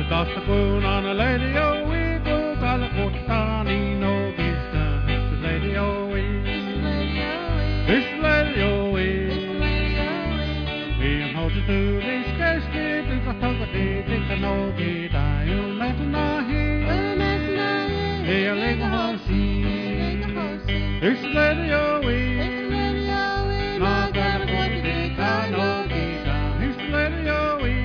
Dasta kun on a lady o we go galakotani no gistan. It's the lady o we. It's the lady o we. We hold to do this case kid is a huggy dick and no gita. You'll let na he. Hey, a leg horsey. It's the lady o we. Na galakotani no gita. It's the lady o we.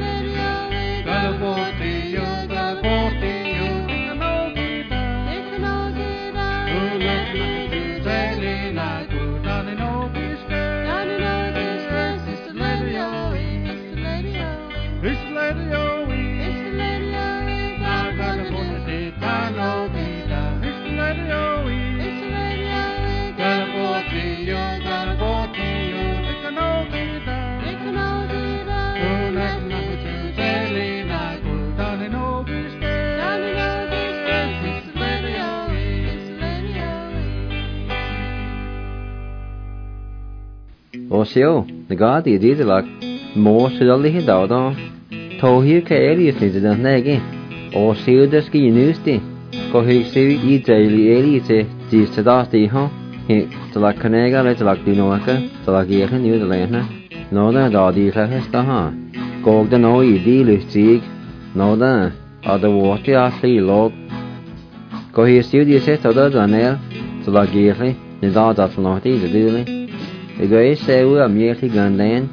Osio, the god the did like more silly he dawd on. To here Elias needs the naggy. Osio the ski newsty. Go he see e daily Elias is to dusty, huh? He to like Canega, let's like Dinoaka, to like Yakan New the Lantern. No, that doddy has the huh. Go the no e deal is sieg. No, that other water ashley log. Go he see the set of the nail to like Yakan, the dog that's not the dealing. The guy say we are merely gun land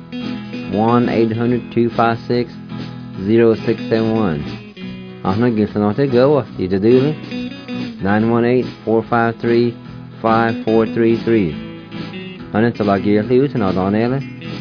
1-800-256-0671. I'm not getting out to go. Did you do it? 918-453-5433. And it's like you're losing out on it.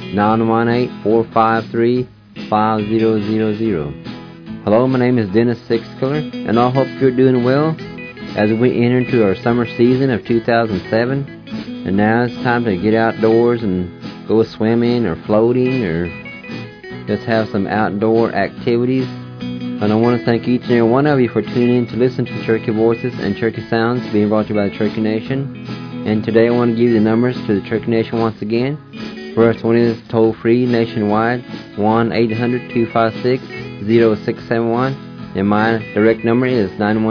918-453-5000. Hello, my name is Dennis Sixkiller, and I hope you're doing well as we enter into our summer season of 2007. And now it's time to get outdoors and go swimming or floating or just have some outdoor activities. And I want to thank each and every one of you for tuning in to listen to Cherokee Voices and Cherokee Sounds being brought to you by the Cherokee Nation. And today I want to give you the numbers to the Cherokee Nation once again. First one is toll-free nationwide, 1-800-256-0671. And my direct number is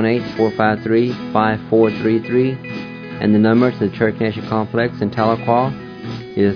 918-453-5433. And the number to the Cherokee Nation Complex in Tahlequah is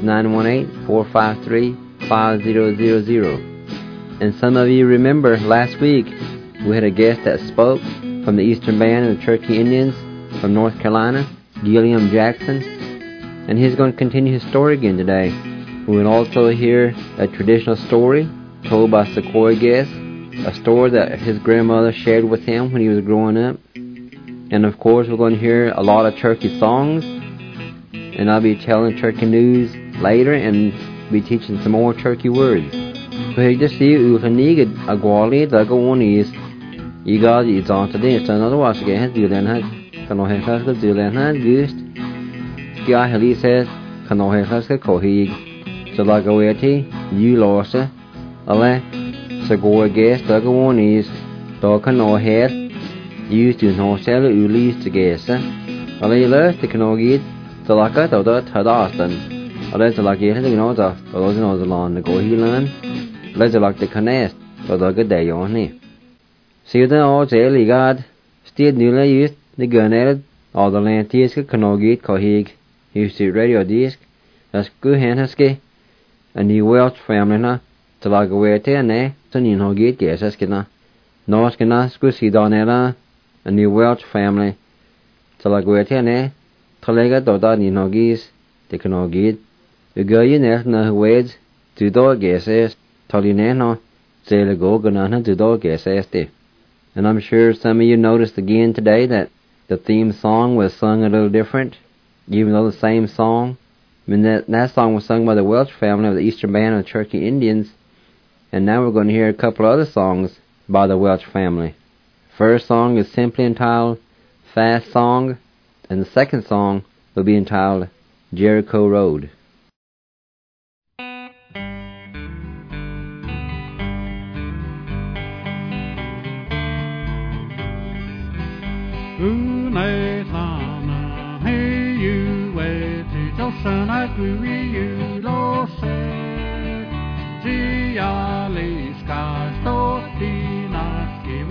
918-453-5000. And some of you remember last week we had a guest that spoke from the Eastern Band of the Cherokee Indians from North Carolina, Gilliam Jackson. And he's going to continue his story again today. We will also hear a traditional story told by Sequoia Guest, a story that his grandmother shared with him when he was growing up. And of course we're going to hear a lot of Cherokee songs, and I'll be telling Cherokee news later and be teaching some more Cherokee words. So here just see Uhanig Aguali Dagawanis Iga is on today, so another was again Dylan had Kanoheka Dylan had used Sky Heli says Kanoheka Kohig so Lagaweti, you lost it. Ale Sagoa guest Dagawanis Dokano head used to no sell ulis to guess. Ale left the Kanogid, the Laka, the Tadastan. Ale the Laki, the Noda, the Lozino the Lawn, the Gohilan. Let's like the Canest, the good day on it. See the old Ellie God, still newly used the gun all the land Tiska Kanogid, Kohig, used to radio disc, that's good Hanhaski, a new Welch family, na, to like a way to ne, to no get guess, Eskina. No Skina, Squisky Donella. A new Welch family. So like we're telling Talega Doda Ninogis, the Kanogid. The girl you know ways to dog guesses, Tolinano, Zelago Ganana to dog guesses. And I'm sure some of you noticed again today that the theme song was sung a little different, even though the same song. I mean, that song was sung by the Welch family of the Eastern Band of the Cherokee Indians. And now we're going to hear a couple other songs by the Welch family. First song is simply entitled Fast Song, and the second song will be entitled Jericho Road.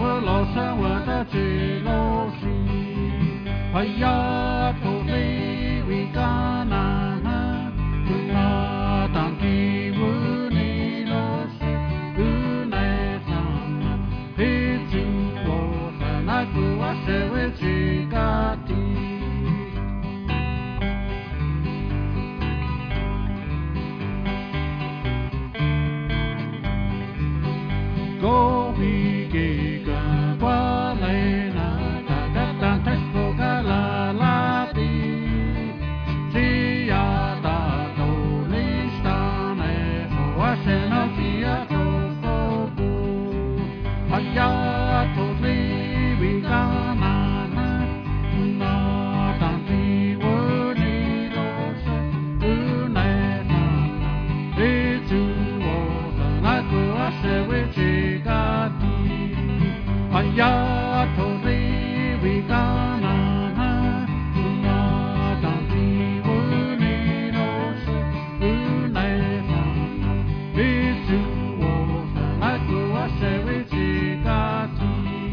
我老生我的最老西，哎呀，土里为干呐，那当地我你老西，我来上，嘿就我上那个我社会最高的。Go we ge ga qua le na ta ta ta ta go ga la la di ti ya ta do li sta ne ho wa se na ti ya to go bu ha ya to li we ga na na na ta ti wo ni do se u ne na e tu wo na go wa se we ti ya to ri we ga na na na ta ti wo ni no se u nai na we su wo na ku wa se we ji ga ti.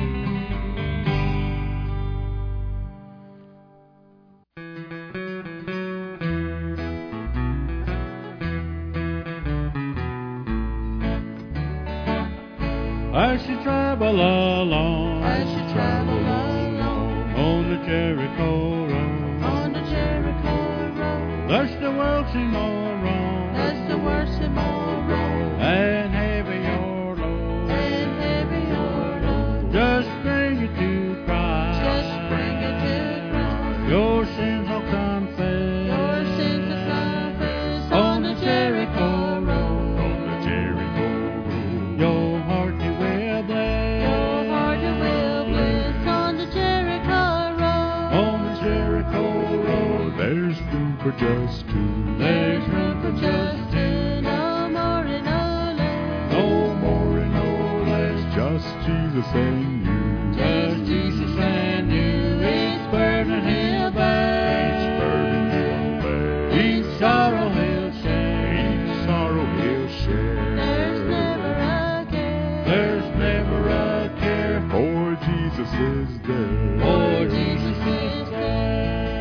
I should travel along. I should travel along on the Jericho road. On the Jericho road. Thus the world seemed more wrong. Thus the world seemed more wrong. And heavy your load. And heavy your load. Just bring it to Christ. Just bring it to Christ. Your sins will confess. Your sins will confess. On the Jericho road. On the Jericho road. Your heart you will bless. Your heart you will bless. On the Jericho road. On the Jericho road. There's room for just two. There's room for just two. No more and no less. No more and no less. Just Jesus and you. Just Jesus and you. Each burden he'll bear. Each burden he'll bear. Each sorrow he'll share. Each sorrow he'll share. There's never a care. There's never a care. For Jesus is there. For Jesus is there.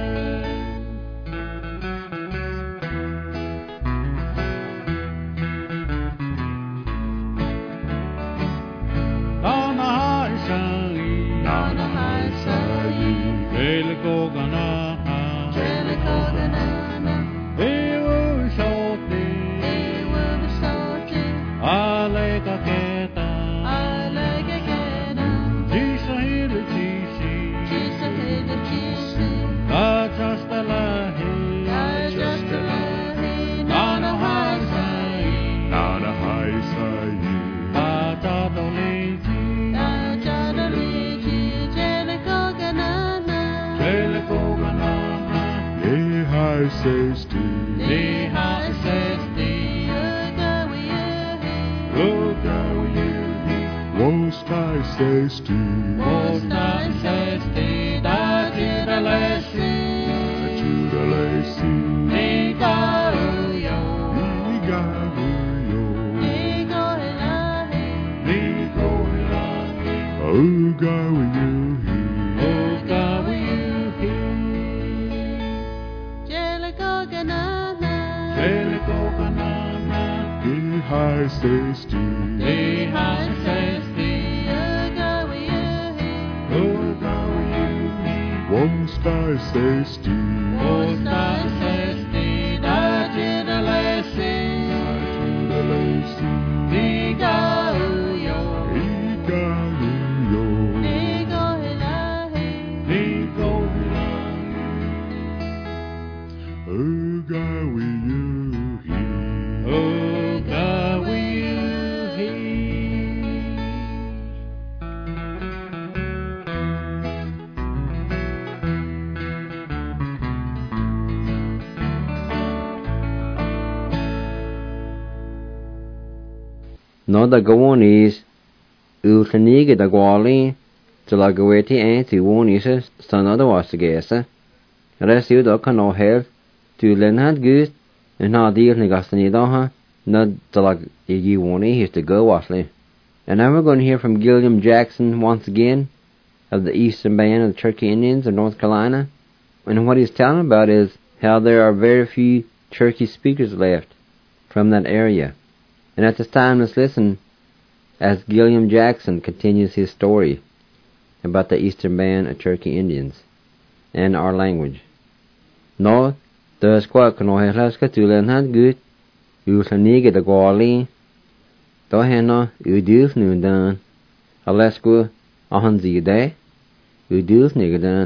On the high side. On the high side. Jericho gana. Jericho ganana. He will show thee. He will restore thee. Alega keta. Alega keda. Jisa hilu jisi. Jesus is the Jesus. God just a lahi. God just a lie. On the high side. On a high side. God don't lead you. Jada liji. Jericho ganana. Jericho gana. Yea, high says to. The high says thee. Go with you. Look how you Most high says to. Most high says thee. That is the lesson. To the lacy. Ni gao yo. Igabuyo. He go ilahi. Ni go ilahi. Oh, God, will you Oh God, will you hear? Jericho ganana. Jericho gana. hear? High says to. The high says thee. Go with you. Oh God, will you hear? Most high says to. Most high says thee. That is the lesson. To the lacy. Ni gao yo. Igabuyo. He go ilahi. Ni go ilahi. Oh, God, will you hear? Oh God, will you hear? No da gawonies ultanige da gwali to la gaweti anti wonis sanada wasagesa resiu do kano hel tu lenhad gust en na deal ni gastani da ha na da la igi woni his to go wasli And now we're going to hear from Gilliam Jackson once again of the Eastern Band of the Cherokee Indians of North Carolina. And what he's telling about is how there are very few Cherokee speakers left from that area. And at this time, let's listen as Gilliam Jackson continues his story about the Eastern Band of Cherokee Indians and our language. No, there's quite no helaska to learn how good. You can nigga the gawli. Dohena, you do nudan. Alaska, ahanzi day. You do nigga.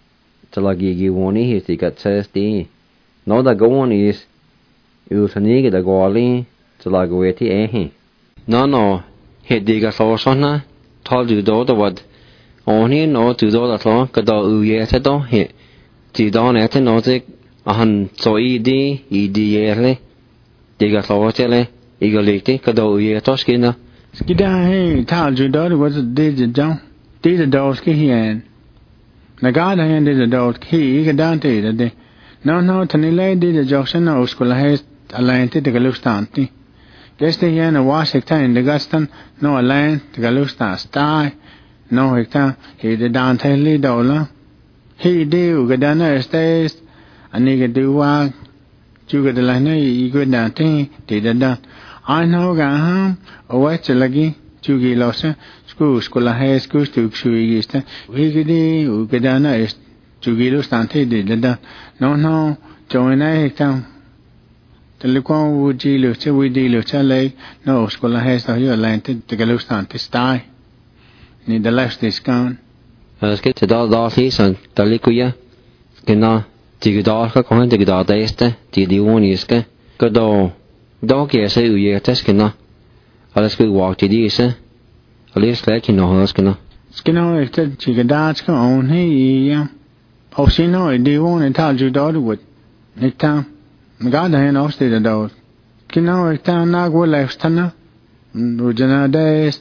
Talagi woni his he got thirsty. No, the go on is you can nigga the gawli. Talagweti eh. No, he dig a thousand. Told you do the what. Only no to do that long, Kado yet at all hit. Tidon at an otic, so edi yearly. Dig a thought, eagerly, Kado yet or skinner. Skida, hey, told you daughter was a digit down. Did the dog ski and Nagada hand did the dog key, he down to the No, Tanile did the Johnson, no school has a land to the Galustanti. Guess the yan a wash hectare in the Guston, no a land, the Galustan sty. No hectare, he the down tail dollar. He do, Gadana stays, a nigga do walk. You get the line, you go down thing, did the done. I know, Gaham, or what's a laggy, Chugi Lossa, school, high school, to Shuigista. Wiggity, Ugadana is Chugilo Stante, did the done. No, join I hectare. The Lucon would deal we deal with lake, no school has the hill landed to Galustan to stay. Need the last discount. Let's get to the and the liquia. Gina, Tigadaka, going to the daste, the one is good dog, yes, you tescina. Let's go walk to this, at least like you know, Huskina. Skino, if the Chigadaka on here, oh, she know it, they won't and tell you daughter would. Nick town. God hand off the door. Kino town nag will left tanner. Ujana days.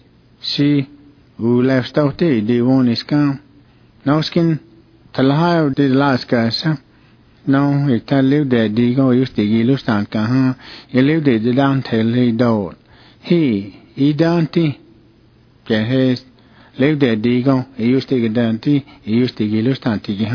She who left out the one is come. No skin. Talahio did last guys. No, it tell live there. Digo used to Gilustan. Kaha. He lived it down till he door. He down tea. His lived there. Digo. He used to get down tea. He used to Gilustan tea.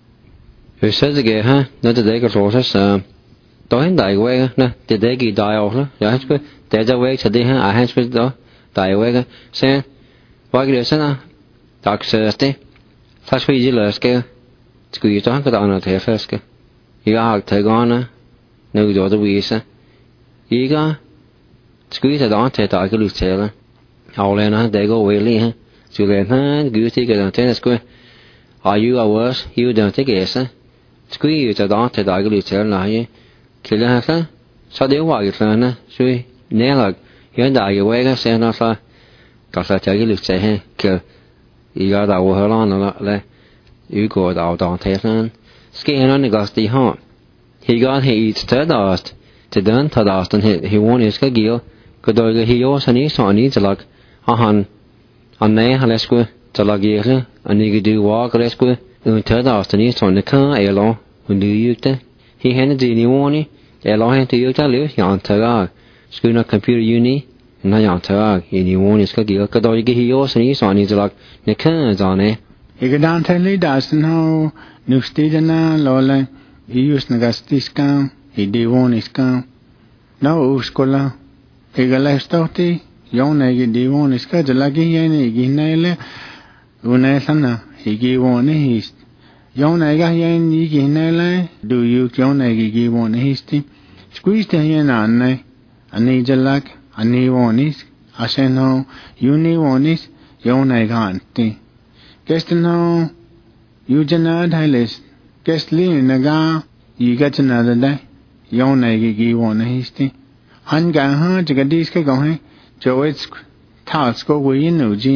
Who says again, huh? Not the day of roses, Don't die away, no, the day he die off, there's a way to the I has with the die away, saying, why get a sinner? Dark Thursday, flash for you, Luska, squeeze on the honor to first. You are Tagana, no daughter Weesa. You got squeeze it on to Dark Luke Taylor. All in, they go away, to let her, goosey get on tennis square. Are you a worse? You don't take it, sir. Squeeze it on to Dark Luke Taylor. Kill her, so they walk it, learner. Sweet, nail, you die away, say not so. Cause I tell you, say, kill. You got our her on a lot, you go out on Tasman. Skin on the gusty heart. He got he eats to dust. To done to dust, and he won't his gill. Good dog, he also needs a luck. On nay, let's go to lug year, and you do walk, let's go. To dust, and he's on the car, elo, when do you there? He handed the warning, allow to you tell you, yon tag. Schooner computer uni, and I yon tag, and you warn his cookie, could I get yours and he's on his luck, the cans on it. He got down tell he doesn't know, new Stedana, Lola, he used Nagastis scam, he did warn his scam. No, Uskola, he got left out the, yon egg, did warn his schedule like he ain't naile, Unasana, he gave one his. Yon ega yen yigi nele, do you yon egi one histy? Squeeze the yen on, a needle a knee one is, I say no, you knee one is, yon egg auntie. Guess no, you janad highlis, guess lean a ga, you get another day, yon egi one histy. Hanga ha, jagadiska go, Joe it's task go way in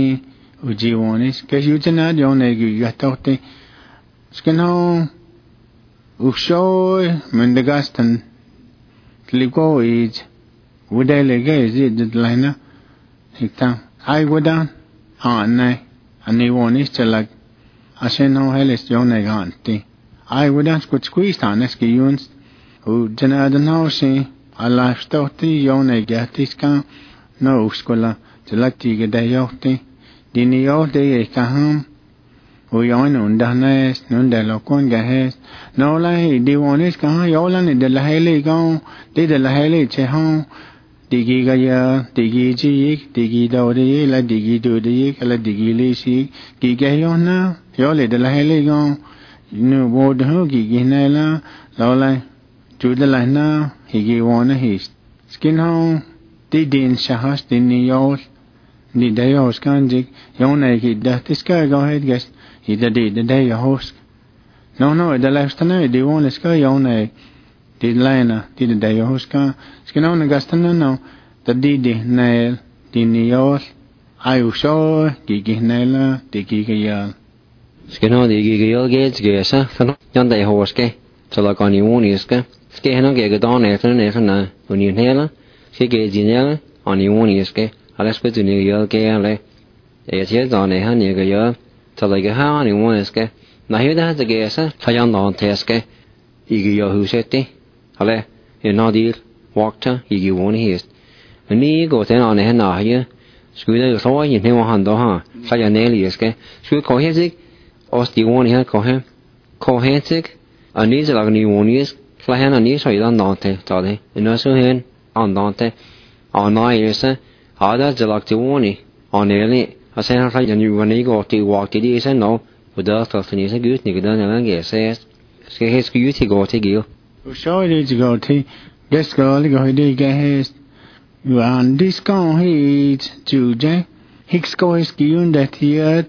Uji one is, guess you janad yon egg you got out there. Skino Ushoy Mendegastan Ligo is would I legate it liner? Hictam. I go down. Nay, and they won't is like I say no hellis yon auntie. I would ask what squeeze on eski yuns who general the no see a lifestyle yon get this count no scholar Selati ke dayokti. Dini yote kaham. Uyon undanes, nundalokon gahes. No lai diwonis kaha yolan de la hele gon, de la hele chehon. Digi gaya, digi jik, digi dodi, la digi dodi, la digi lisi, gigayona, yole de la hele gon. Nu bod ho giginela, lolai. Judalana, higi wana his. Skin home, din shahas, dini yol. Ni dayos kanjik, yona ki dahtiska go ahead guest. He did the day a host. No, the last night, they won't sky on a did liner, did the day a host car. Skin on the Gastana, no, the didi nail, dinios, I saw, gigi naila, the giga. Skin on the giga gates, gesa, John day horske, so like on your own iska. Skin on get on after when you nail, she gets in on your own iske. I'll ask to New York gale. It's yet on a honey girl. So like how anyone is ke na here that the guess fayan don teske igi yo hu seti ale no deal walked igi won his ni go ten on na here sku so yin ne wan do ha fayan ne is ke sku ko hesik os di won here ko hesik ani za ni won is fayan ani so yan don te to de no so hen on don te on na is ada jalak ti woni on ne I say how you when you go to walk to this and no, but the stuff is a good nigga done and get says. Say his good to go to you. So it is go to guess go to get his. You are on this gone heat to Jack. Hicks go his given that here.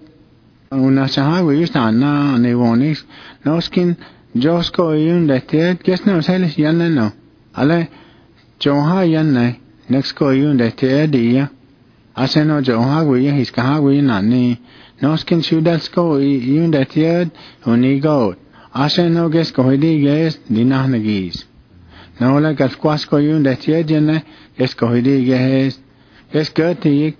Una Sahawi is not now and they won't is no skin. Just go in that here. Guess no, tell us yan no. Ale Joe High yan next go in that here, dear. I say no Joe Hagway, his Kahaway nani. No skin shoot that score, you that yard, when he go. I say no guess go he guess, dinanagis. No like a squasco you that yard, jenna, guess go he guess. Guess gerty.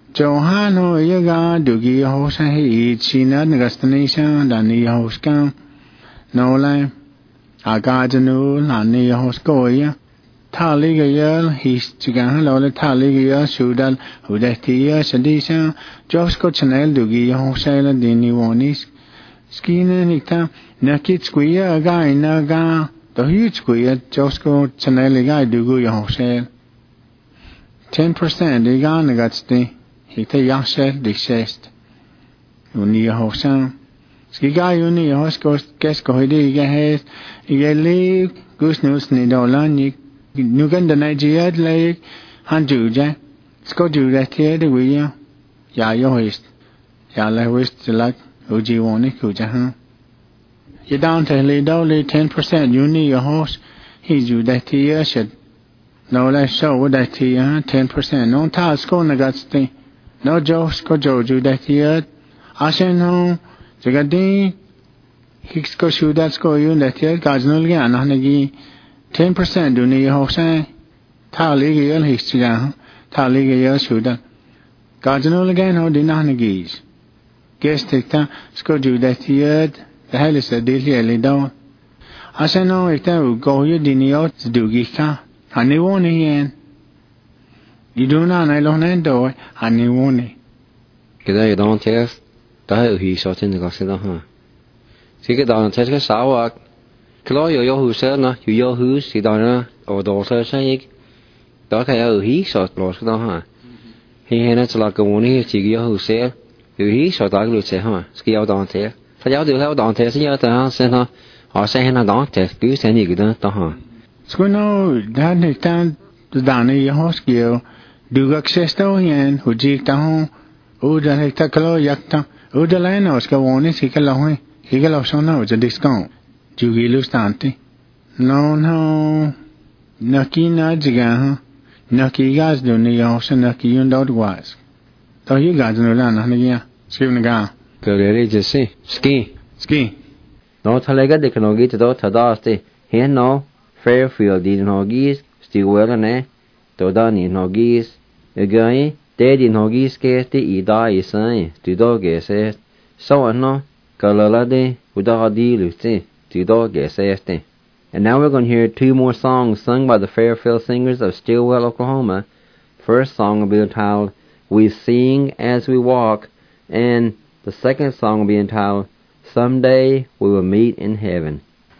Johano, you got to give house and he eats, she not destination, than the house come. No like I got a new, nani house go, yeah. Taliga he's chigan lola taliga shudal hudatia sadisha Josco Chanel dugi hosela dini wonis skin nika nakit squia guy naga the huge squia Josco Chanel guy dugu hosel 10% the guy nagasti hita yashel dishest uni hosan skiga uni hosko kesko hidi gahes igeli gusnus ni dolanik Nugan the Nigeria like Hanjuja, Scoju that here the way ya yo is ya wist like Uji Woni Kujahan. You down to lead only 10% you need your horse, he's you that here should no less show that here 10%. No task on the gutsty, no jokes go Joju that here. I say no, the Gadi Hicks go shoot that score you that here, God's no again, Hanagi. 10% do need house. Taliga history, Taliga Sudan. Cardinal again, or dinanagis. Guess take time, Scoju that yard, the hell is a daily down. I say no, if that will go you dinio to do gika, and they won't again. You do not, I don't end and they won't. Get you don't test, that he shot in the gossip, huh? See it down, take a sour. Klo yo hu se na yo hu si da na o do se sai đó cái ở hí sọt lọt đó ha hi hay nó là cái món này chỉ có hu se hí sọt đó luôn se ha cái áo đòn thế phải áo điều theo đòn thế sẽ nhớ tới se ha họ sẽ nó đòn thế cứ sẽ như cái đó ha so no that is tan da này ho skill do access to yan hu ji ta ho u da này ta klo yak ta u da lai no ska woni si ka lo hai hi ka lo so na o discount Jugilu stante. No. Naki na jiga. Naki guys do ni house naki yun dot was. So you guys know that na niya. Skip na ga. Kare je se. Ski. No talaga de kanogi to tadaste. Here no Fairfield di nogis Stewell ne. To da ni nogis. Egai de di nogis ke ti ida isai. Tu do ge se. So no kalala de uda di luste. And now we're going to hear two more songs sung by the Fairfield Singers of Stillwell, Oklahoma. First song will be entitled We Sing as We Walk, and the second song will be entitled Someday We Will Meet in Heaven.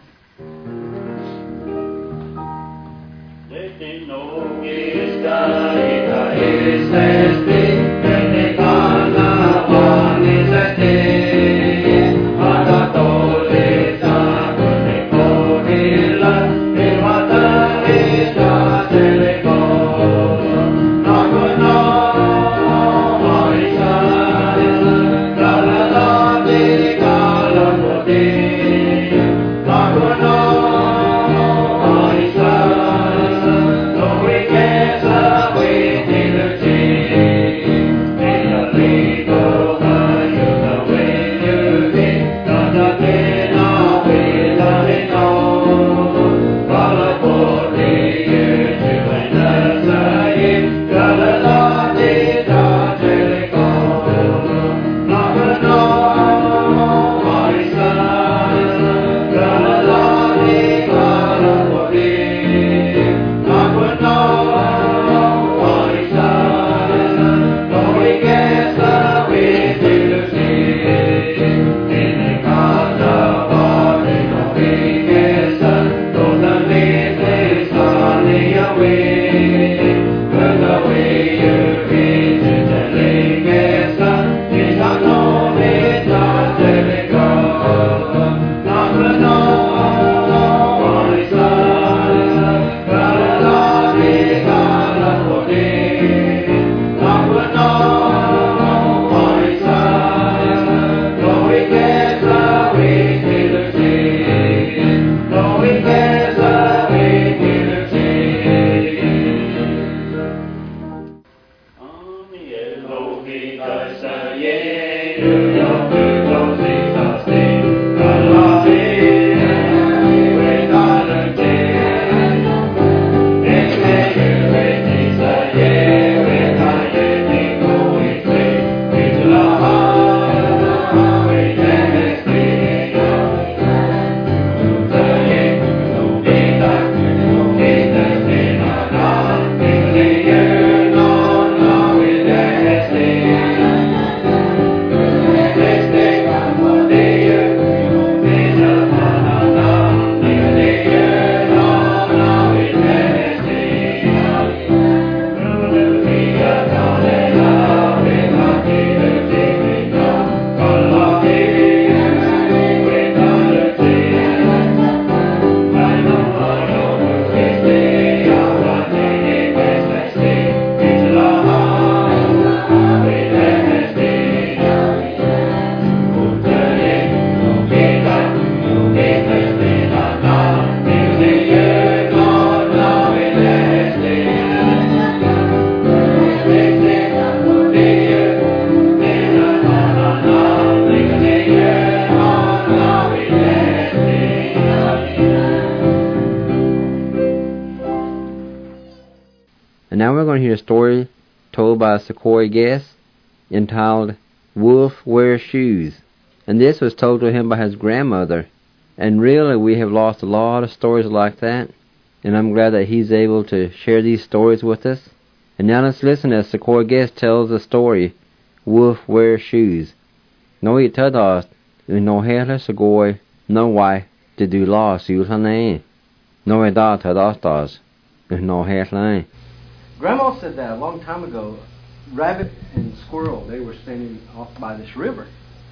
And now we're going to hear a story told by Sequoia Guest entitled Wolf Wears Shoes. And this was told to him by his grandmother. And really, we have lost a lot of stories like that. And I'm glad that he's able to share these stories with us. And now let's listen as Sequoia Guest tells the story, Wolf Wears Shoes. Nå I tødast, nå hele Sequoia, nå why did du la sulhane? Nå I da tødastas, nå hele. Grandma said that a long time ago. Rabbit and squirrel, they were standing off by this river.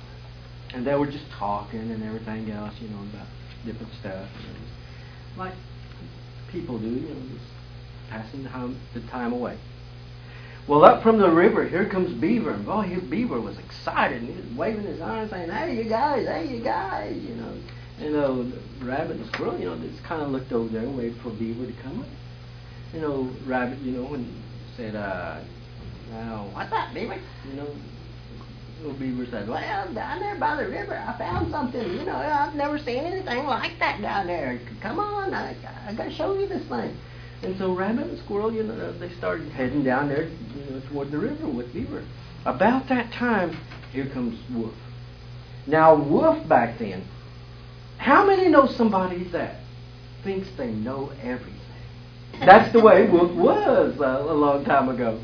And they were just talking and everything else, about different stuff. Like people do, just passing the time away. Well, up from the river, here comes Beaver. And boy, Beaver was excited. And he was waving his arms saying, hey, you guys, Rabbit and squirrel, just kind of looked over there and waited for Beaver to come up. Rabbit, and said, now, what's that, Beaver? Little Beaver said, well, down there by the river, I found something. I've never seen anything like that down there. Come on, I got to show you this thing. And so Rabbit and Squirrel, they started heading down there, toward the river with Beaver. About that time, here comes Wolf. Now, Wolf back then, how many know somebody that thinks they know everything? That's the way Wolf was a long time ago.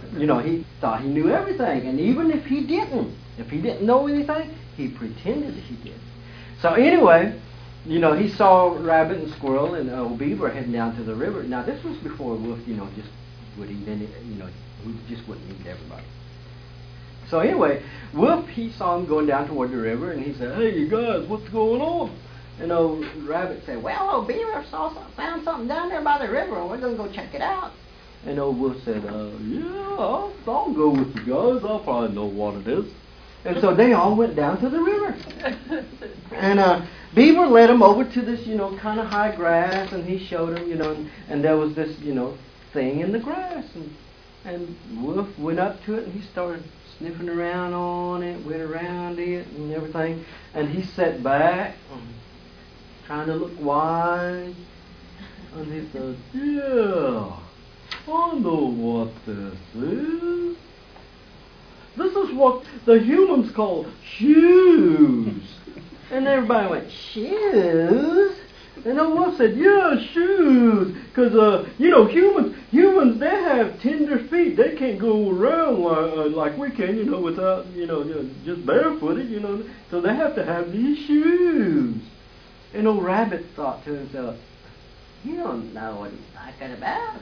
he thought he knew everything. And even if he didn't know anything, he pretended that he did. So anyway, he saw Rabbit and Squirrel and old Beaver heading down to the river. Now this was before Wolf, just would eat any, he just wouldn't eat everybody. So anyway, Wolf, he saw him going down toward the river, and he said, "Hey, you guys, what's going on?" And old Rabbit said, "Well, old Beaver found something down there by the river, and we're going to go check it out." And old Wolf said, "Yeah, I'll go with you guys. I'll probably know what it is." And so they all went down to the river. And Beaver led them over to this, kind of high grass, and he showed them, and there was this, thing in the grass. And Wolf went up to it, and he started sniffing around on it, went around it, and everything. And he sat back, trying to look wise. And he said, "Yeah, I know what this is. This is what the humans call shoes." And everybody went, "Shoes?" And the wolf said, "Yeah, shoes. Because, humans, they have tender feet. They can't go around like we can, without, just barefooted, So they have to have these shoes." And old Rabbit thought to himself, "You don't know what he's talking about.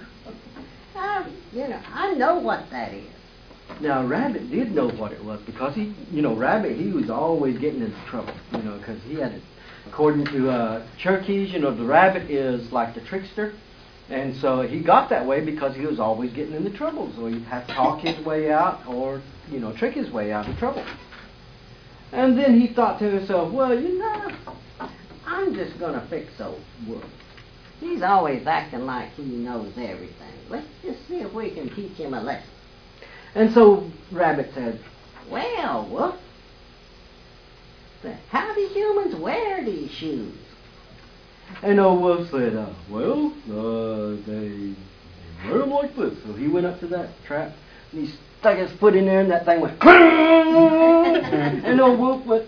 I know what that is." Now, Rabbit did know what it was because Rabbit, he was always getting into trouble, because he had, according to Cheroksees, the rabbit is like the trickster. And so he got that way because he was always getting into trouble. So he'd have to talk his way out or, trick his way out of trouble. And then he thought to himself, "Well, I'm just going to fix old Wolf. He's always acting like he knows everything. Let's just see if we can teach him a lesson." And so Rabbit said, "Well, Wolf, how do humans wear these shoes?" And old Wolf said, they wear them like this." So he went up to that trap, and he stuck his foot in there, and that thing went, and old Wolf went,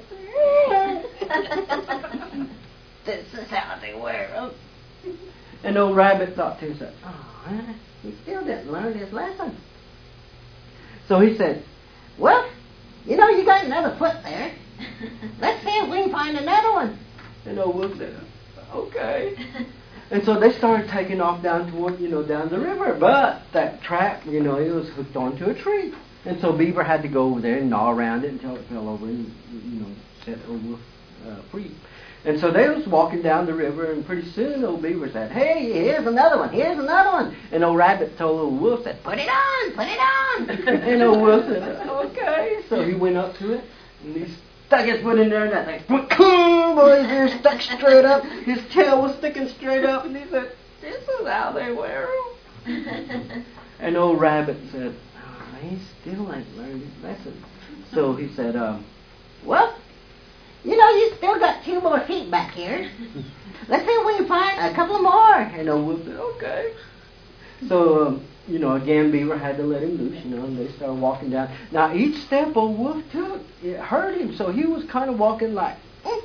"This is how they wear them." And old Rabbit thought to himself, he still didn't learn his lesson. So he said, "Well, you got another foot there. Let's see if we can find another one." And old Wolf said, "Okay." And so they started taking off down toward, down the river. But that trap, it was hooked onto a tree. And so Beaver had to go over there and gnaw around it until it fell over and, set old Wolf free. And so they was walking down the river, and pretty soon old Beaver said, "Hey, here's another one, here's another one." And old Rabbit told old Wolf, said, "Put it on, put it on." And old Wolf said, "Okay." So he went up to it, and he stuck his foot in there, and that thing, boy, his ear stuck straight up, his tail was sticking straight up, and he said, "This is how they wear them." And old Rabbit said, "He still ain't learned his lesson." So he said, "Well, you still got 2 more feet back here. Let's see if we can find a couple more." And old Wolf said, "Okay." So, again, Beaver had to let him loose, and they started walking down. Now, each step old Wolf took, it hurt him, so he was kind of walking like,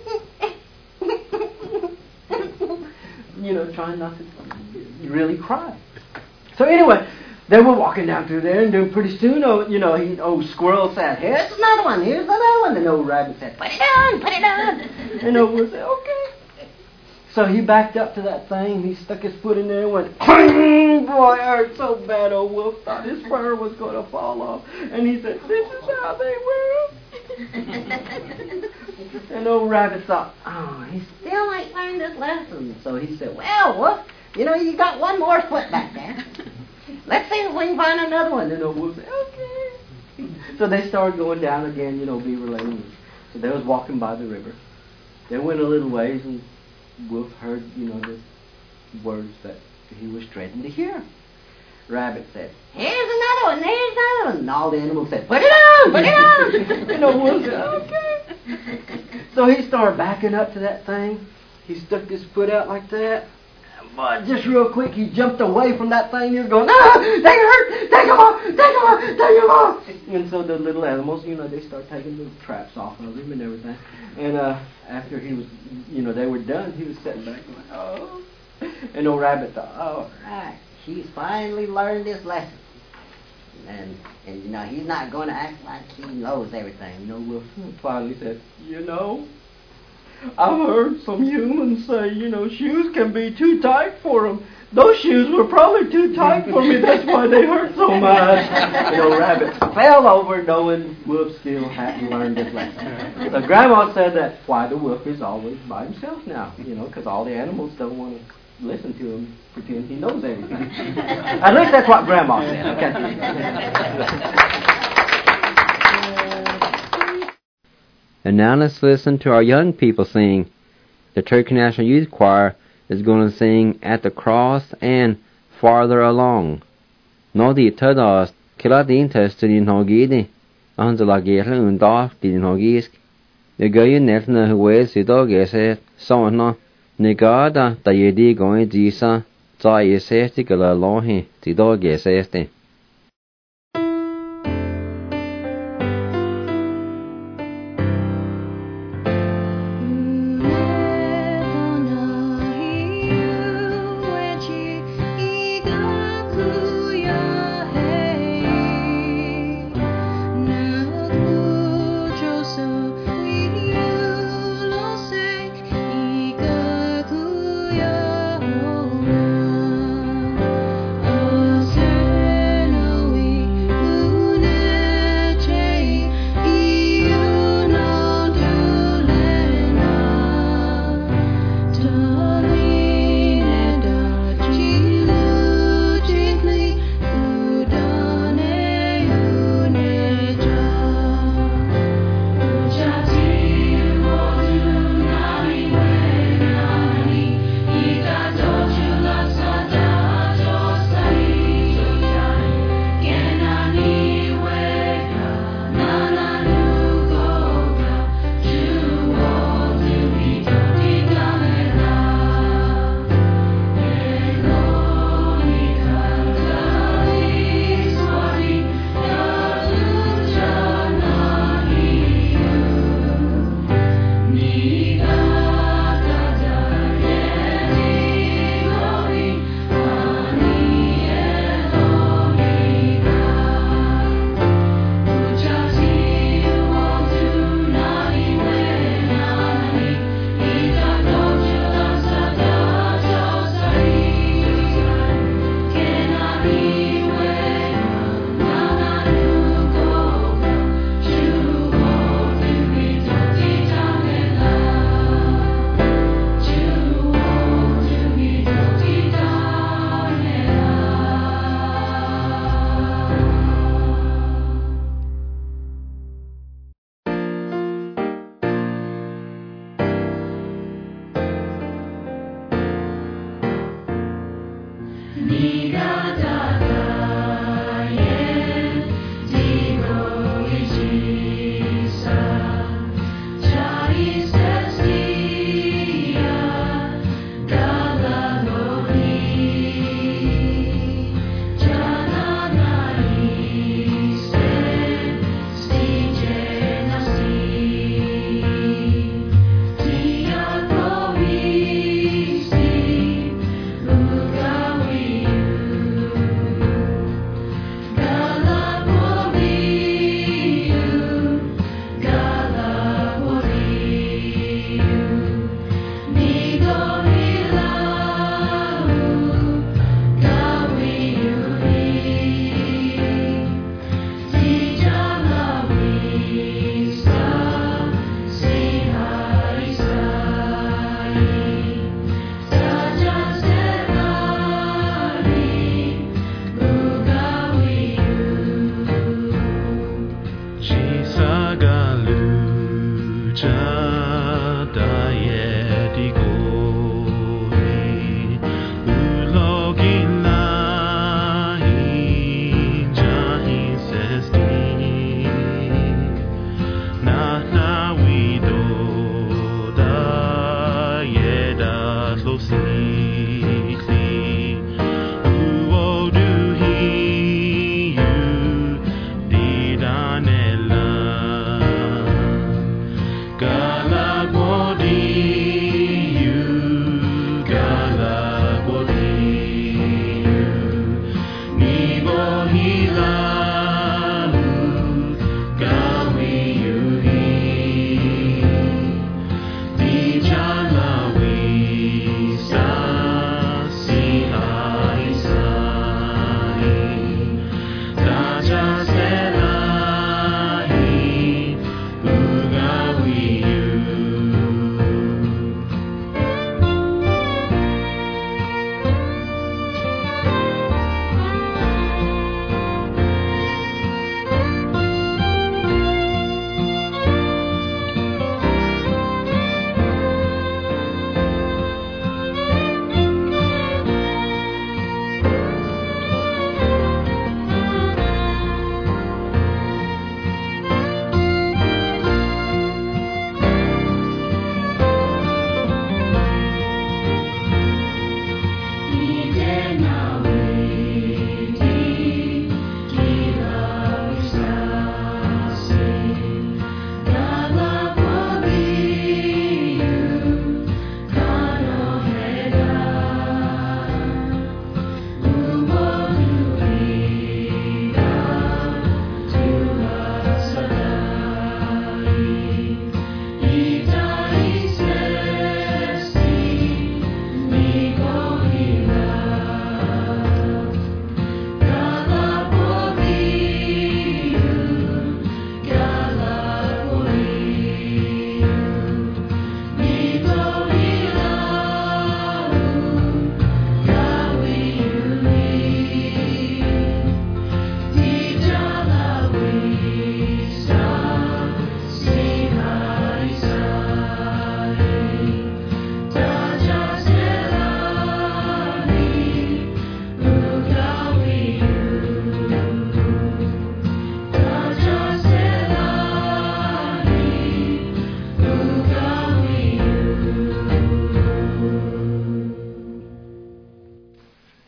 trying not to really cry. So anyway, they were walking down through there, and then pretty soon, old Squirrel said, "Here's another one, here's another one." And old Rabbit said, "Put it on, put it on." And old Wolf said, "Okay." So he backed up to that thing, he stuck his foot in there and went, boy, it hurt so bad, old Wolf thought his fur was going to fall off. And he said, "This is how they wear them." And old Rabbit thought, he still ain't learned his lesson. So he said, "Well, Wolf, you got 1 more foot back there. Let's see if we can find another one." And old Wolf said, "Okay." So they started going down again, Beaver Lane. So they was walking by the river. They went a little ways, and Wolf heard, the words that he was dreading to hear. Rabbit said, "Here's another one, here's another one." And all the animals said, "Put it on, put it on." And Wolf said, "Okay." So he started backing up to that thing. He stuck his foot out like that. But just real quick, he jumped away from that thing. He was going, "They hurt! Take him off! Take him off! Take him off!" And so the little animals, they start taking the traps off of him and everything. And after he was, they were done, he was sitting back going, "Oh." And old Rabbit thought, "All right, he's finally learned his lesson." And you know, he's not going to act like he knows everything. You know, Wilson finally said, you know, I've heard some humans say, you know, shoes can be too tight for them. Those shoes were probably too tight for me. That's why they hurt so much. You know, Rabbit fell over knowing Wolf still hadn't learned his lesson. So Grandma said that's why the wolf is always by himself now. You know, because all the animals don't want to listen to him, pretend he knows everything. At least that's what Grandma said. Okay. And now let's listen to our young people sing. The Turkey National Youth Choir is going to sing At the Cross and Farther Along. No di tadas kila din testudin hogidi anzala gerle undaf din hogisk. The gayu netna huwes idogese sona negada da yedi going disa za yesesti gala lohi tidogese. Oh,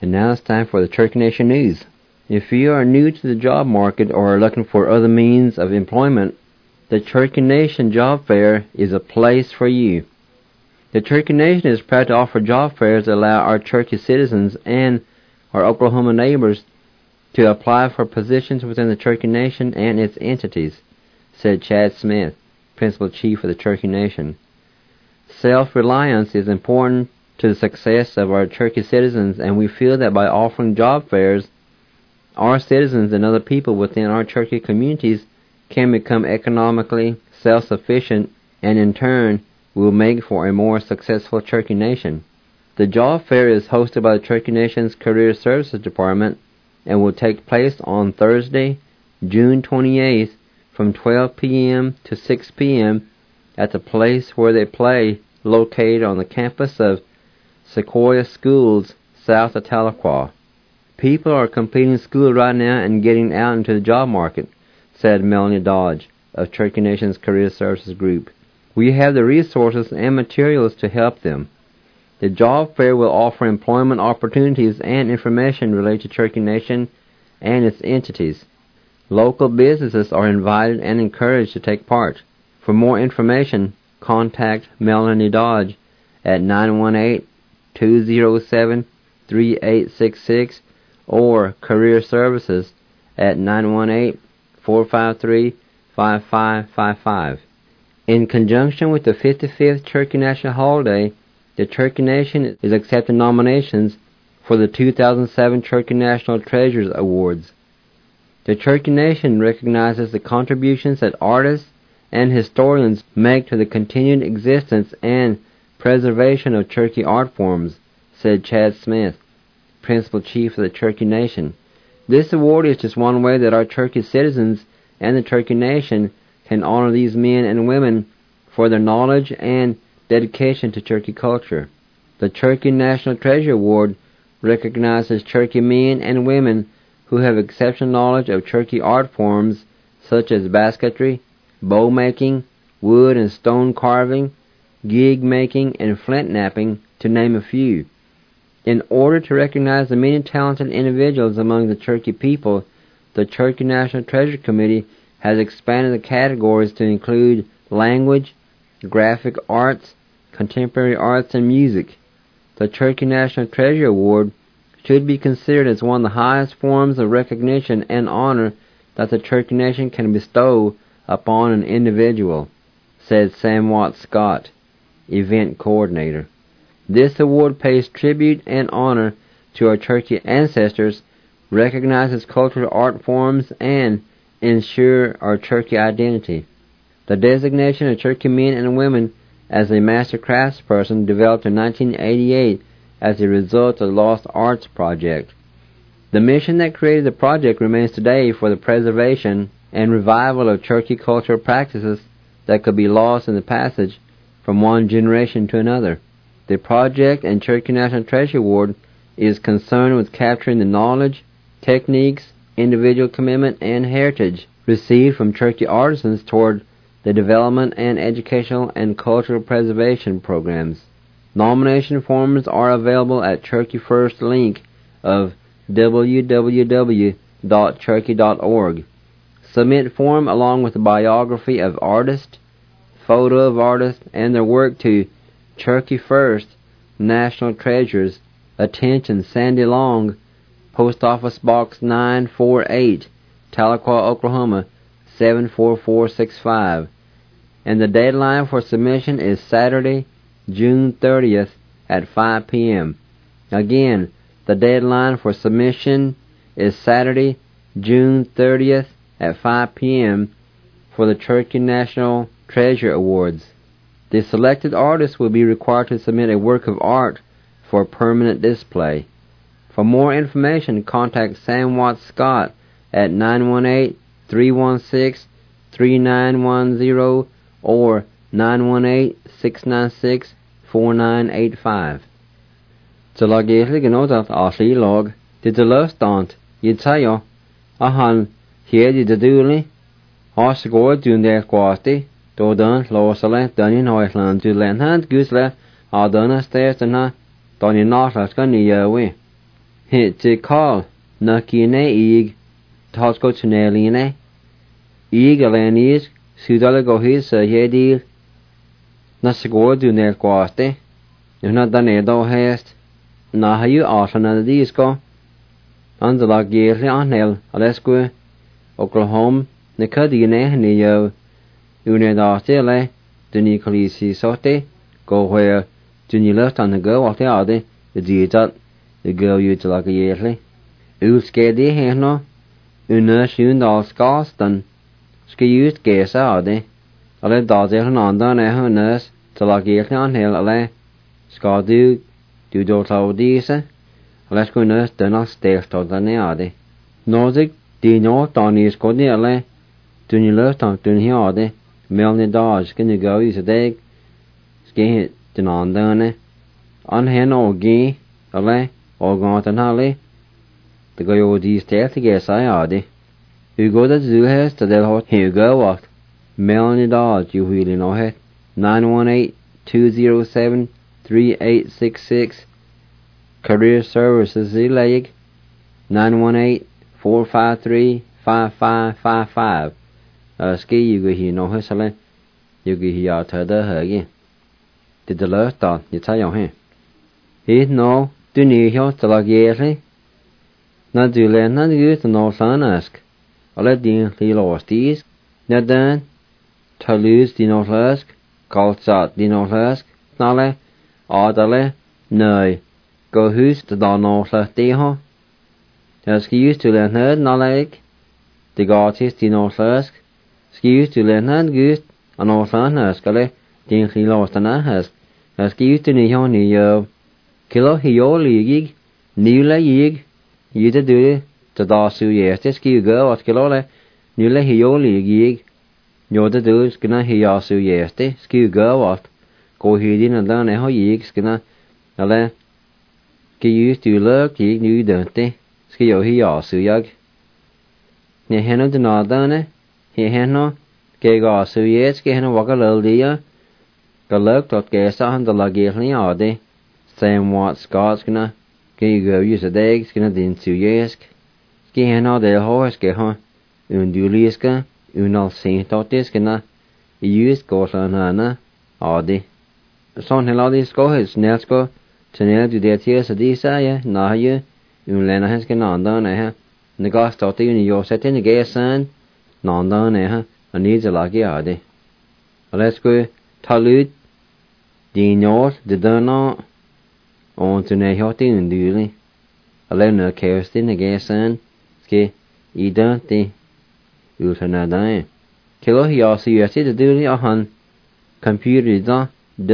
And now it's time for the Cherokee Nation News. If you are new to the job market or are looking for other means of employment, the Cherokee Nation Job Fair is a place for you. The Cherokee Nation is proud to offer job fairs that allow our Cherokee citizens and our Oklahoma neighbors to apply for positions within the Cherokee Nation and its entities, said Chad Smith, Principal Chief of the Cherokee Nation. Self-reliance is important to the success of our Cherokee citizens, and we feel that by offering job fairs, our citizens and other people within our Cherokee communities can become economically self-sufficient, and in turn will make for a more successful Cherokee Nation. The job fair is hosted by the Cherokee Nation's Career Services Department and will take place on Thursday, June 28th from 12 p.m. to 6 p.m. at the Place Where They Play, located on the campus of Sequoia Schools, south of Tahlequah. People are completing school right now and getting out into the job market, said Melanie Dodge of Cherokee Nation's Career Services Group. We have the resources and materials to help them. The job fair will offer employment opportunities and information related to Cherokee Nation and its entities. Local businesses are invited and encouraged to take part. For more information, contact Melanie Dodge at 918-207-3866 or Career Services at 918-453-5555. In conjunction with the 55th Cherokee National Holiday, the Cherokee Nation is accepting nominations for the 2007 Cherokee National Treasures Awards. The Cherokee Nation recognizes the contributions that artists and historians make to the continued existence and preservation of Cherokee art forms, said Chad Smith, Principal Chief of the Cherokee Nation. This award is just one way that our Cherokee citizens and the Cherokee Nation can honor these men and women for their knowledge and dedication to Cherokee culture. The Cherokee National Treasure Award recognizes Cherokee men and women who have exceptional knowledge of Cherokee art forms such as basketry, bow making, wood and stone carving, gig making, and flint knapping, to name a few. In order to recognize the many talented individuals among the Cherokee people, the Cherokee National Treasure Committee has expanded the categories to include language, graphic arts, contemporary arts, and music. The Cherokee National Treasure Award should be considered as one of the highest forms of recognition and honor that the Cherokee Nation can bestow upon an individual, said Sam Watt Scott, event coordinator. This award pays tribute and honor to our Cherokee ancestors, recognizes cultural art forms, and ensure our Cherokee identity. The designation of Cherokee men and women as a master craftsperson developed in 1988 as a result of the Lost Arts Project. The mission that created the project remains today for the preservation and revival of Cherokee cultural practices that could be lost in the passage from one generation to another. The project and Cherokee National Treasure Award is concerned with capturing the knowledge, techniques, individual commitment, and heritage received from Cherokee artisans toward the development and educational and cultural preservation programs. Nomination forms are available at Cherokee First link of www.cherokee.org. Submit form along with a biography of artist, photo of artist, and their work to Cherokee First, National Treasures, Attention Sandy Long, Post Office Box 948, Tahlequah, Oklahoma 74465. And the deadline for submission is Saturday, June 30th at 5 p.m. Again, the deadline for submission is Saturday, June 30th at 5 p.m. for the Cherokee National Treasure Awards. The selected artists will be required to submit a work of art for permanent display. For more information, contact Sam Watt Scott at 918-316-3910 or 918-696-4985. Så lag egentlig nåt at asli lag det er løstant ytsayo ahan hiedi det duli as går dunde kwasti do dan losale danin hoisland du lenhand gusle adana stestana doni nasla skani yawe hit to call Nakine ig Tosco Tuneline ig Alanis Sudala go his Yedil Nasago do near quaste. If not done it, though, hast. Nah, you often at the disco. On the log yearly on Hill, Alesque, Oklahoma, Nicodine, Neo, Uned Artile, the Nicolisi Sote, go where, do you left on the girl of the other, the deed the girl you to like a yearly. Ulskedi heno, Unus all Scalston, ski used guess out, Ale Dodger and Onda, Neho nurse, to like yearly on Hill, Ale, Scadu, do Dotlaudisa. Let's go nurse do not stay to the neade. Nozic, Dino, Donny is good nearly. Do you left on Dunhiade, Melny Dodge, can you go use a day? Ski it, Dinon done. On hen or gee, ale, or gaunt and holly. The go over these stairs to guess I ade. You go to the zoo has to the hot, here you go what? Melny Dodge, you really know it. 918-207-3866. Career Services Zileg 918-453-5555. Ski you go here no hustle. You go here to the huggy. Did the last dot you tell your hand? He no, do need here to like yearly. Not do let not use the no son ask. I'll let the lost these. Not done. To lose the no flask. Call shot the no flask. Nale. Ordale. No. Go hus the no flask de ho. Excuse to learn her knowledge. The artist the no flask. Excuse to learn her goose. An old son ask. The lost an ask. Excuse to ni ho ni yo. Kilo he yo league. Nula yig. You to do to da su yes. Excuse go at kilole. Nula he yo league. You to do skina he ya su yes. Excuse go at. Go hidden and down a ho yig skina. Ale. Ki used to look yig new don't they? Ski yo he ya su yag. Ni heno de na dane. He heno. Ke ga su yes. Ke heno waka lil dia. Ga look dot gesa han de la gehli ade. Same what Scots gonna. Ke you go use a dag. Skina din su yes. Ski heno de ho ske ho. Unduliska. Unal saint dot this gonna. Use go sana ade. Son heladi sko his nelsko. Chanel du det hier så de säger nej lena hans kan anda nej när gas startar ju jag sätter in gasen nanda nej han är så lagi ade let's go talut dinor de dana on to nej hot in duli alena chaos in gasen ske I dante utan där kilo jag ser ju att det duli han computer da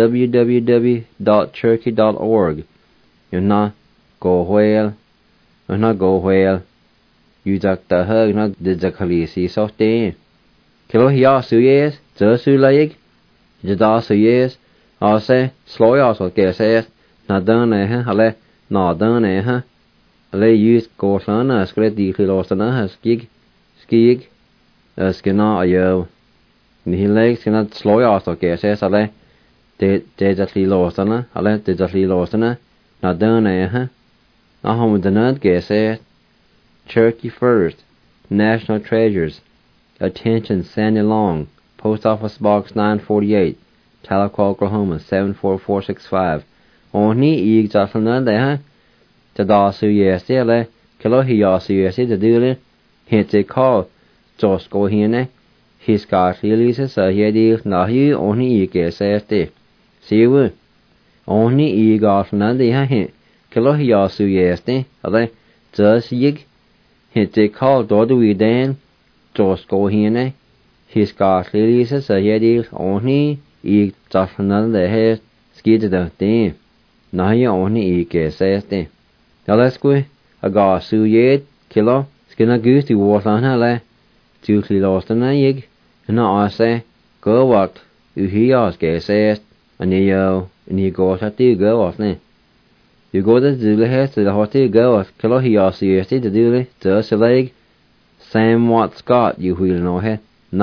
www.turkey.org. You're not go whale. You're not go whale. You duck the hug, not the Zakalisi soft day. Kilo ya su yes, su leg. Jada su yes. I say, slow yours what guess es. Not done ale, not done ale use go son as great deeply lost an has skig. Skina a yo. He legs cannot slow yours what guess es ale. Det är låsarna, eller det är låsarna, när den är när hon den att gäsa Turkey First, National Treasures, Attention Sandy Long, Post Office Box 948, Tahlequah, Oklahoma 74465. Oni I exafna det det där så yes eller kilo hi så yes det dule hit call just go henne his car release så här det nahi oni I gäsa det. Siwu Oni I gafna de ha kilo hi su yeste ale just yig hit they call do we then just go hine his car release so here Oni I gafna de he skid de de nahi Oni I ke seste alasku aga su yed kilo skina gusti water ale tu lost na yig na ase go what u hi as ke sest and you go at the go off ne. You go to the head to the hotel go off. Kilo he also used to do it. Just a leg. Sam Watt Scott, you will know he.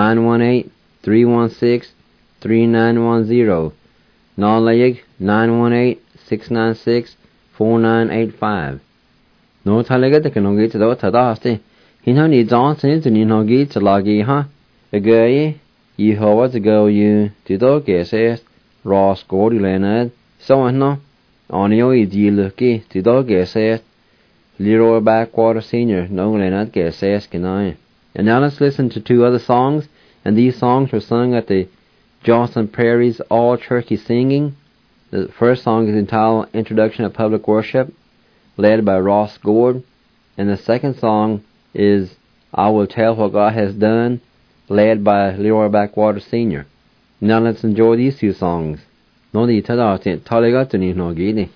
918-316-3910. Non leg 918-696-4985. No talaga the can get to the Tadasti. He no need Johnson to no get to Lagi, huh? A gay, you how to go you to the guess, Ross Gordy Leonard, so no. On your lucky to the guess, Leroy Backwater Senior, no Leonard guess, can I. And now let's listen to two other songs, and these songs were sung at the Johnson Prairie's All Turkey Singing. The first song is entitled Introduction of Public Worship, led by Ross Gord, and the second song is I Will Tell What God Has Done, led by Leroy Backwater Senior. Now let's enjoy these two songs. No di tada tin taligatu no gini.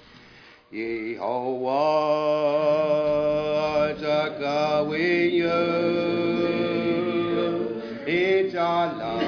Yehovah Jagawiyu Ijala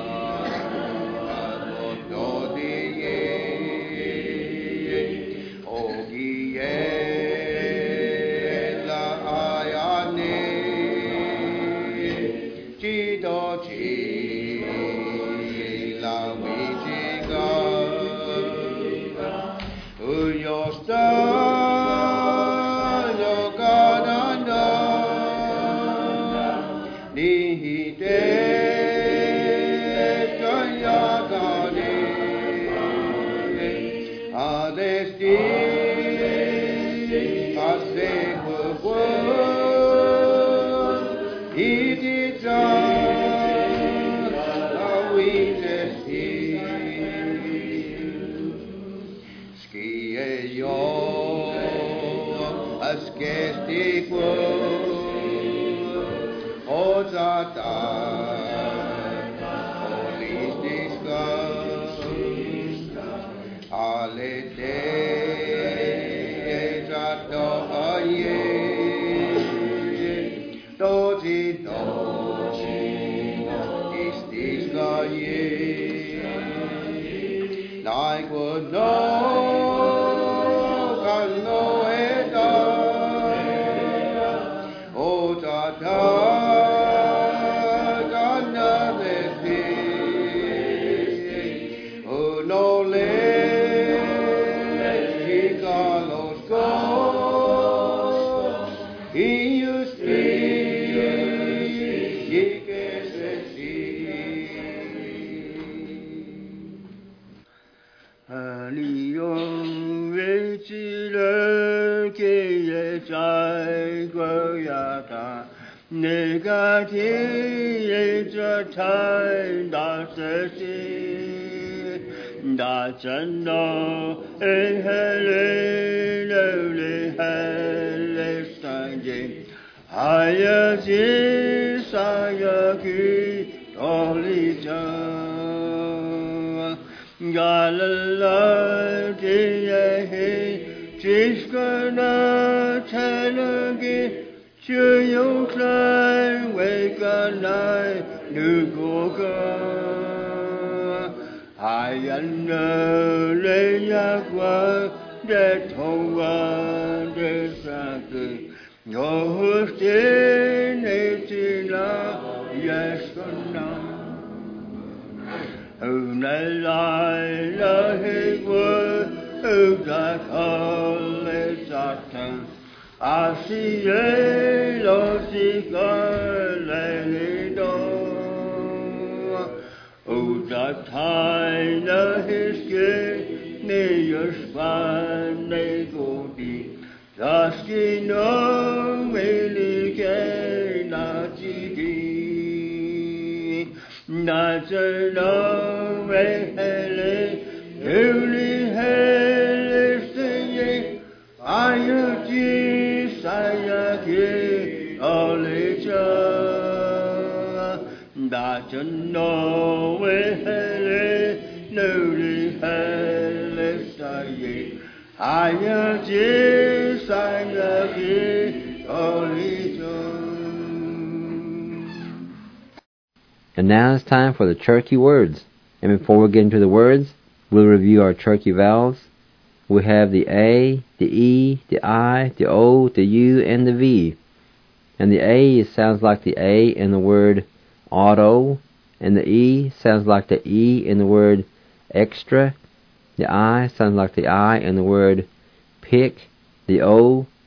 And now it's time for the Cherokee words. And before we get into the words, we'll review our Cherokee vowels. We have the A, the E, the I, the O, the U, and the V. And the A sounds like the A in the word auto, and the E sounds like the E in the word extra. The I sounds like the I in the word pick. The O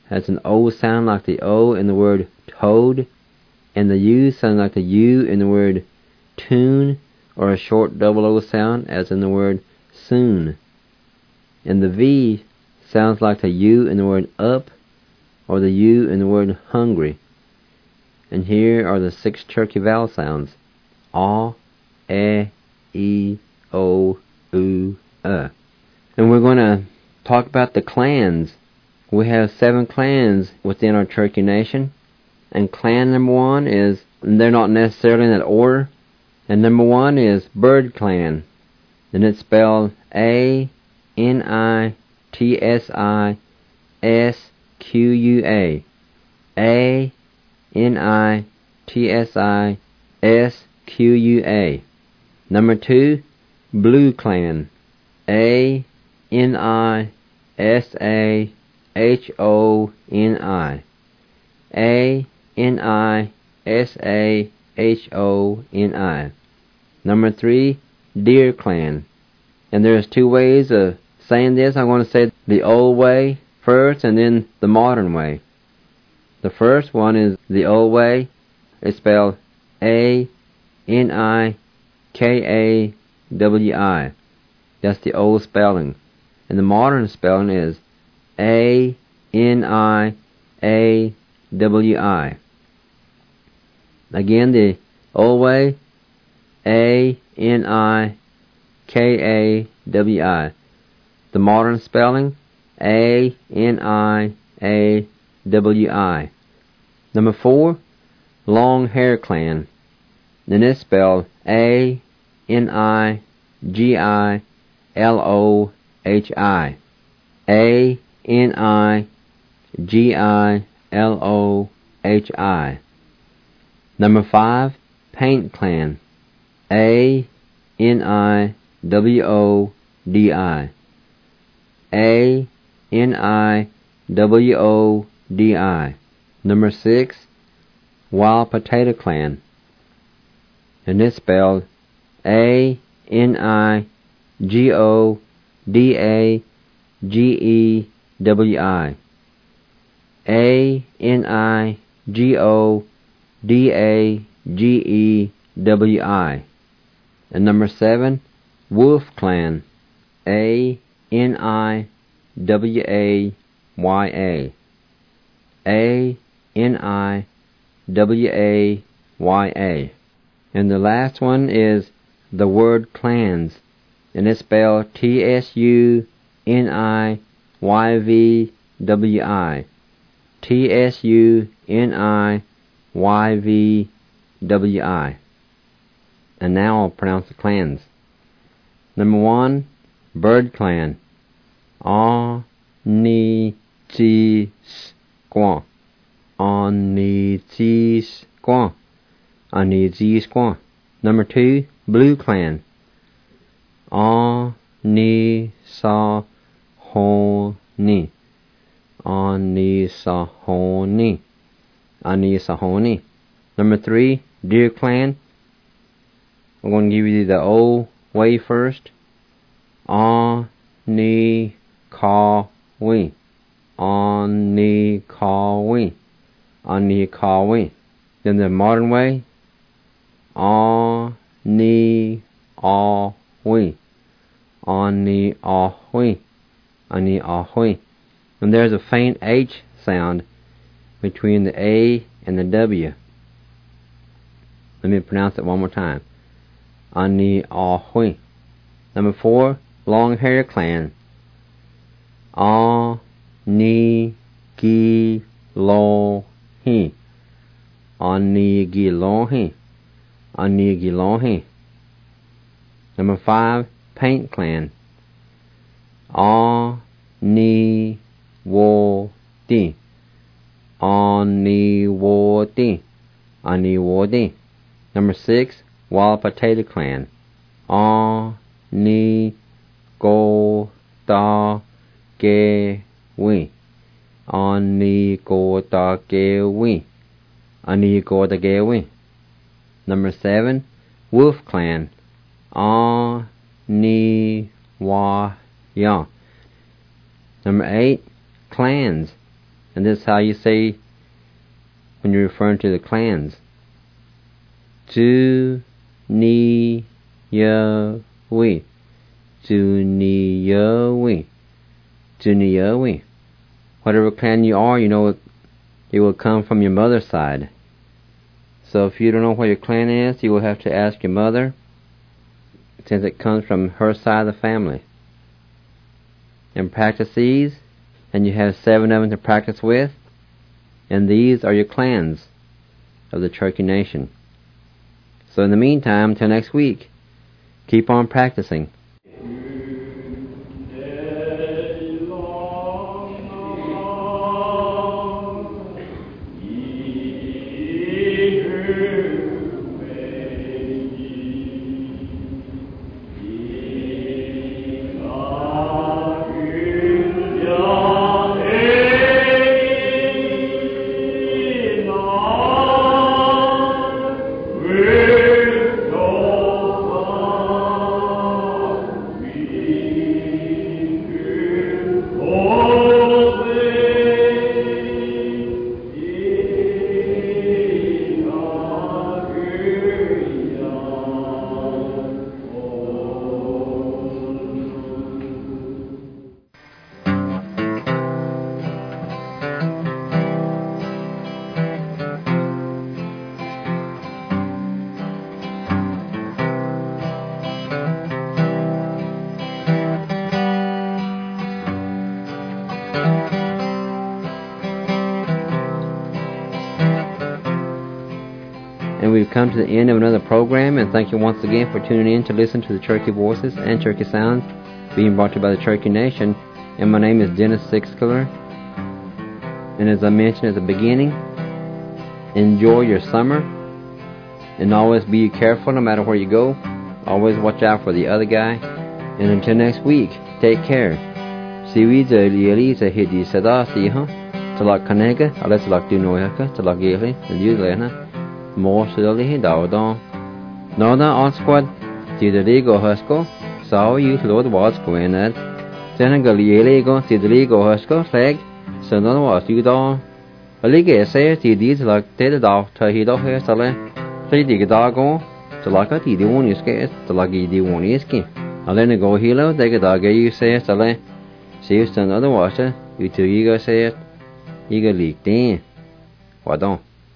has an O sound like the O in the word toad, and the U sounds like the U in the word tune, or a short double O sound as in the word soon. And the V sounds like the U in the word up, or the U in the word hungry. And here are the 6 turkey vowel sounds: A, E, O, U, And we're going to talk about the clans. We have 7 clans within our Turkey Nation. And clan number 1 is, they're not necessarily in that order. And number 1 is Bird Clan. And it's spelled A-N-I-T-S-I-S-Q-U-A. A-N-I-T-S-I-S-Q-U-A. Number 2, Blue Clan. A-N-I-S-A-H-O-N-I. A-N-I-S-A-H-O-N-I. Number 3, Deer Clan. And there's 2 ways of saying this. I'm going to say the old way first and then the modern way. The first one is the old way. It's spelled A-N-I-K-A-W-I. That's the old spelling. And the modern spelling is A-N-I-A-W-I. Again, the old way, A-N-I-K-A-W-I. The modern spelling, A-N-I-A-W-I. Number 4, Long Hair Clan. And it's spelled A-N-I-G-I-L-O-H-I. A-N-I-G-I-L-O-H-I. Number 5, Paint Clan. A-N-I-W-O-D-I. A-N-I-W-O-D-I. Number 6, Wild Potato Clan. And it's spelled A-N-I-G-O-D-A-G-E-W-I. A-N-I-G-O-D-A-G-E-W-I. And number 7, Wolf Clan. A-N-I-W-A-Y-A. A-N-I-W-A-Y-A. And the last one is the word clans. And it's spelled T-S-U-N-I-Y-V-W-I. T-S-U-N-I-Y-V-W-I. And now I'll pronounce the clans. Number 1, Bird Clan. A-Ni-Ji-Squaw. A-Ni-Ji-Squaw. A-Ni-Ji-Squaw. Number 2, Blue Clan. A-Ni-Sa-Ho-Ni. A-Ni-Sa-Ho-Ni. A-Ni-Sa-Ho-Ni. Number 3, Deer Clan. I'm going to give you the old way first. A-Ni-Ka-Wi. A-Ni-Ka-Wi. A-Ni-Ka-Wi. Then the modern way. A-Ni-Ah-Wi. A-Ni-Ah-Wi. A-Ni-Ah-Wi. And there's a faint H sound between the A and the W. Let me pronounce it one more time. A-Ni-Ah-Wi. Number 4, Long Hair Clan. A-Ni-Gi-Lo-Hi. A-Ni-Gi-Lo-Hi. A-Ni-Gi-Lo-Hi. Number 5, Paint Clan. A-Ni-Wo-Di. A-Ni-Wo-Di. A-Ni-Wo-Di. Number 6, Wild Potato Clan. A-Ni-Go-Da-Ge-Wi. A-Ni-Go-Da-Ge-Wi. A-Ni-Go-Da-Ge-Wi. Number 7, Wolf Clan. A-Ni-Wa-Ya. Number 8, Clans. And this is how you say when you're referring to the clans. Tu ni ya we. Tu ni ya we. Tu ni ya we. Whatever clan you are, you know it will come from your mother's side. So if you don't know what your clan is, you will have to ask your mother, since it comes from her side of the family. And practice these, and you have 7 of them to practice with, and these are your clans of the Cherokee Nation. So in the meantime, till next week, keep on practicing. And we've come to the end of another program, and thank you once again for tuning in to listen to the Cherokee Voices and Cherokee Sounds being brought to you by the Cherokee Nation. And my name is Dennis Sixkiller. And as I mentioned at the beginning, enjoy your summer, and always be careful no matter where you go. Always watch out for the other guy. And until next week, take care. Siwiza Lieliza Hidi Sada Siha, Talak Kanega, Alesalak Dunoyaka, Talak Yeli, and Yulena. More silly dawdon. No, on squad. See the legal husko. So you Lord was going at. Senegal Yelego, see the legal husko, flag. So no was you don. A league says he did like dead dog to he dog hair sale. Say the dog on. To like a tea, the one is scared. To like the one is skin. I'll let it go hilo, take a dog you say sale. See you another water. You two ego say it. Ego leaked in. What don't?